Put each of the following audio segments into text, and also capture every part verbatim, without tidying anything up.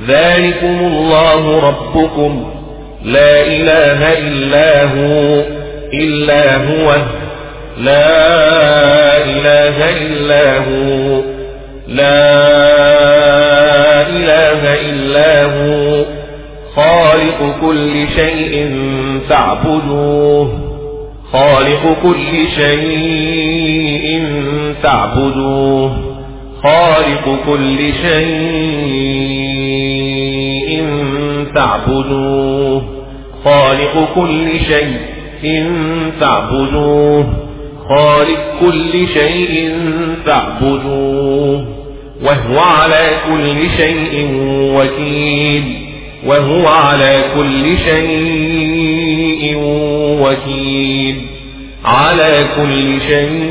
ذلكم الله ربكم لا إله إلا هو إلا هو لا إله إلا هو لا إله إلا هو خالق كل شيء فاعبدوه خالق كل شيء فاعبدوه خالق كل شيء فاعبدوه خالق كل شيء فاعبدوه خالق كل شيء فاعبدوه وهو على كل شيء وكيل وهو على كل شيء وكيل على كل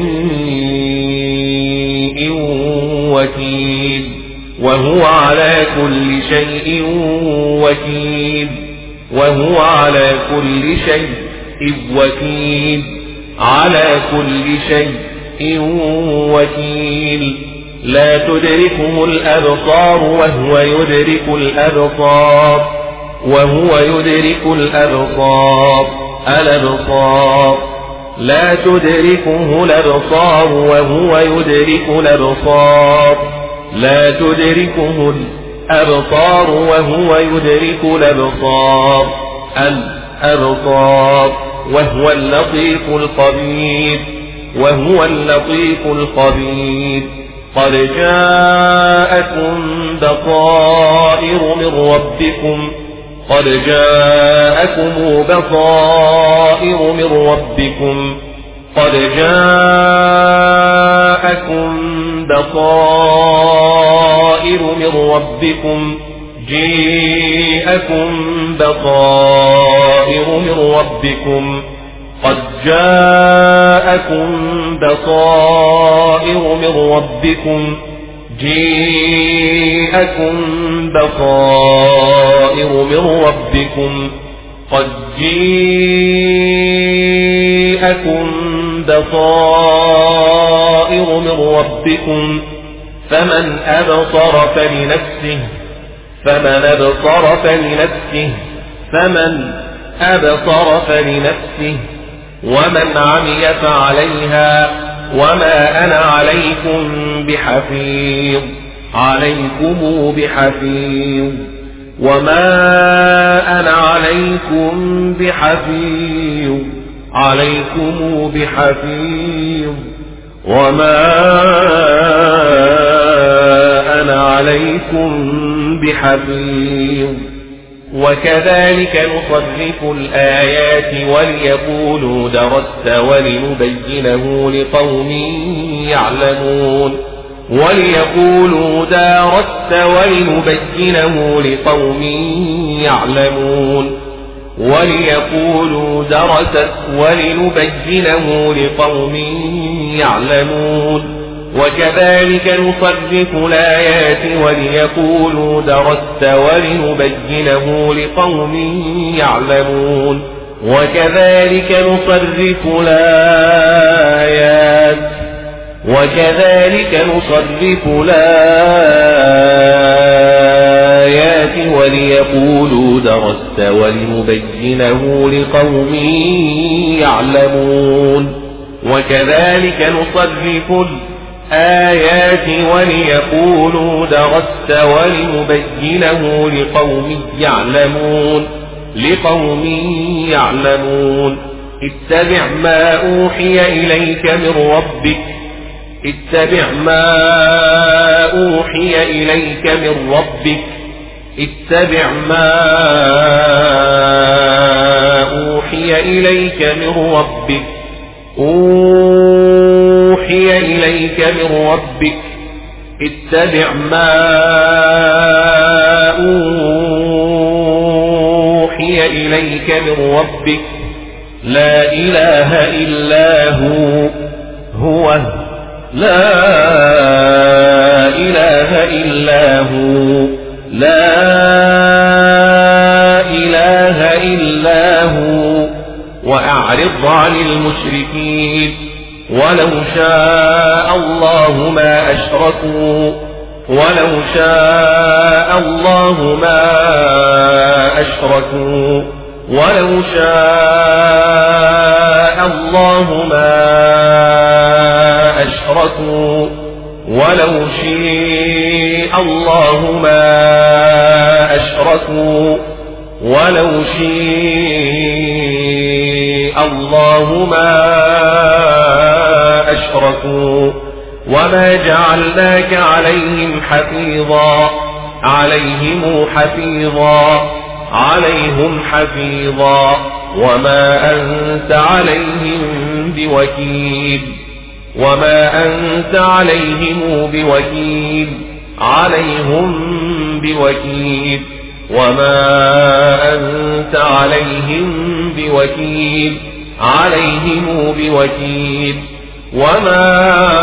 شيء وكيل وهو على كل شيء وكيل وهو على كل شيء وكيل على كل شيء وكيل لا تدركه الأبصار وهو يدرك الأبصار وهو يدرك الأبصار الأبصار لا تدركه الأبصار وهو يدرك الأبصار لا تدركه الأبصار وهو يدرك الأبصار الأبصار وهو اللطيف الخبير وهو اللطيف الخبير قد جاءكم بصائر من ربكم قد جاءكم بصائر من ربكم قد جاءكم بصائر من ربكم جاءكم بصائر من ربكم قد جاءكم بصائر من ربكم جاءكم بصائر من ربكم قد جاءكم بصائر من ربكم فمن أبصر فلنفسه فمن أبصر فلنفسه فمن أبصر فلنفسه ومن عمي فعليها وما أنا عليكم بحفيظ عليكم بحفيظ وما أنا عليكم بحفيظ عليكم بحفيظ وما أنا عليكم بحفيظ وكذلك نصرف الآيات وليقولوا درست ولنبينه لقوم يعلمون وليقولوا درست ولنبينه لقوم يعلمون وليقولوا درست ولنبينه لقوم يعلمون وكذلك نصرف الآيات وليقولوا درست ولنبينه لقوم يعلمون وكذلك نصرف الآيات وكذلك نصرف الآيات وليقولوا درست ولنبينه لقوم يعلمون وكذلك نصرف الآيات وليقولوا درست ولنبينه لقوم يعلمون لقوم يعلمون اتبع ما أوحي إليك من ربك اتبع ما أوحي إليك من ربك اتبع ما أوحي إليك من ربك أوحي إليك من ربك اتبع ما أوحي إليك من ربك لا إله إلا هو هو لا إله إلا هو لا إله إلا هو وأعرض عن المشركين ولو شاء الله ما أشركوا ولو شاء الله ما أشركوا ولو شاء الله ما أشركوا ولو شاء الله ما أشركوا ولو شاء الله ما أشركوا وما جعلناك عليهم حفيظا عليهم حفيظا عليهم حفيظا وما أنت عليهم بوكيل وما أنت عليهم بوكيل عليهم بوكيل وما أنت عليهم بوكيل عليهم بوكيل وما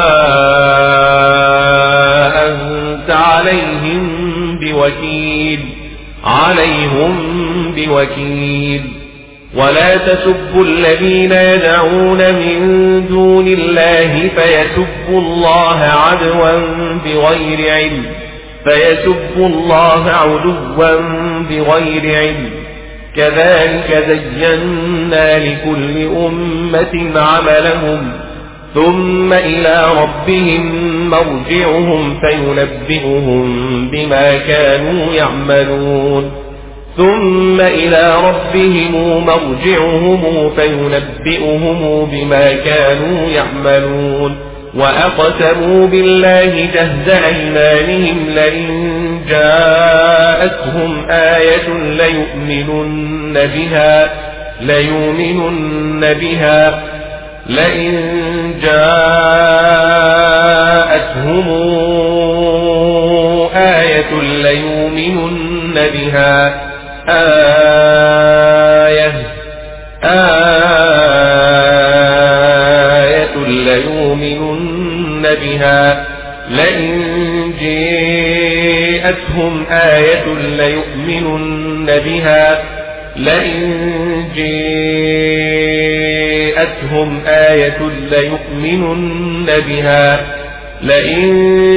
أنت عليهم بوكيل عليهم بوكيل ولا تسبوا الذين يدعون من دون الله فيسبوا الله عدوا بغير علم فيسبوا الله عدوا بغير علم كذلك زينا لكل أمة عملهم ثم إلى ربهم مرجعهم فينبئهم بما كانوا يعملون ثم إلى ربهم مرجعهم فينبئهم بما كانوا يعملون وأقسموا بالله جهد أيمانهم لئن جاءتهم آية ليؤمنن بها ليؤمنن بها لئن جاءتهم آية ليؤمنن بها آية آية ليؤمنن بها لئن جاءتهم آية ليؤمنن بها لئن جاءتهم آية ليؤمنن بها لئن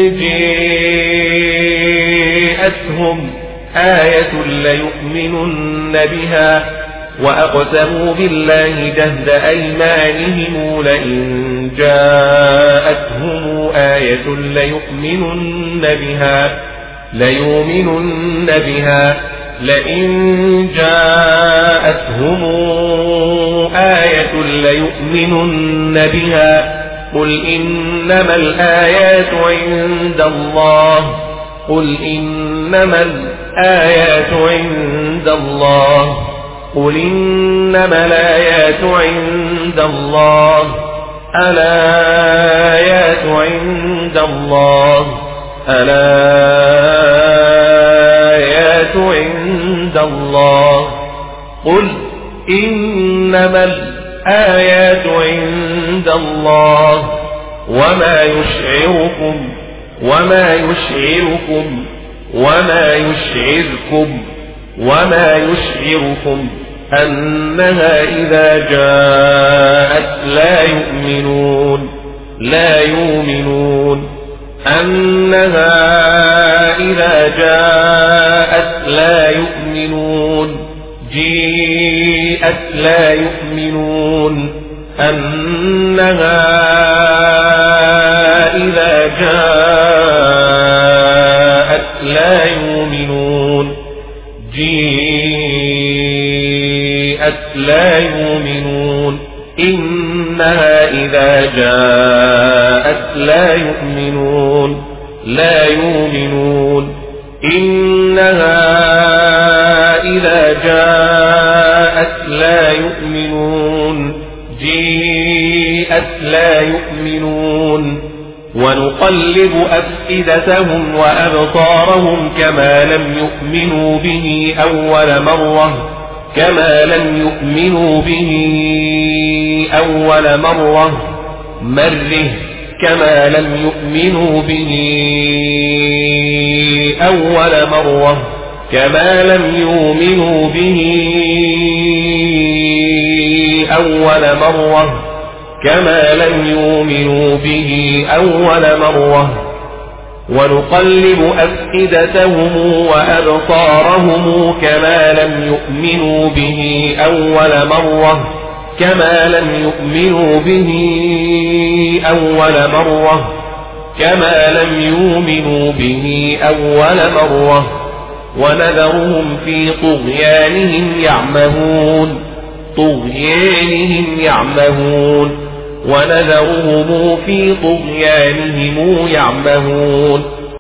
جاءتهم آية ليؤمنن بها وأقسموا بالله جهد أيمانهم لئن جاءتهم آية ليؤمنن بها ليؤمنن بها لئن جاءتهم آية ليؤمنن بها قل إنما الآيات عند الله قل إنما الآيات عند الله قل إنما الآيات عند الله الآيات عند الله الآيات عند الله قل إنما الآيات عند الله وما يشعركم وما يشعركم وما يشعركم وما يشعركم أنها إذا جاءت لا يؤمنون لا يؤمنون أنها إذا جاءت لا يؤمنون جيءت لا يؤمنون أنها إذا جاءت لا يؤمنون جيءت لا يؤمنون إنها إذا جاءت لا يؤمنون لا يؤمنون إنها إذا جاءت لا يؤمنون جيءت لا يؤمنون ونقلب أفئدتهم وأبصارهم كما لم يؤمنوا به أول مرة كما لم يؤمنوا به أول مرة مره كما لم يؤمنوا به أول مرة كما لم يؤمنوا به أول مرة كما لم يؤمنوا به أول مرة ونقلب أفئدتهم وأبصارهم كما لم يؤمنوا به أول مرة كما لم يؤمنوا به أول مرة كما لم يؤمنوا به أول مرة ونذرهم في طغيانهم يعمهون طغيانهم يعمهون ونذرهم في طغيانهم يعمهون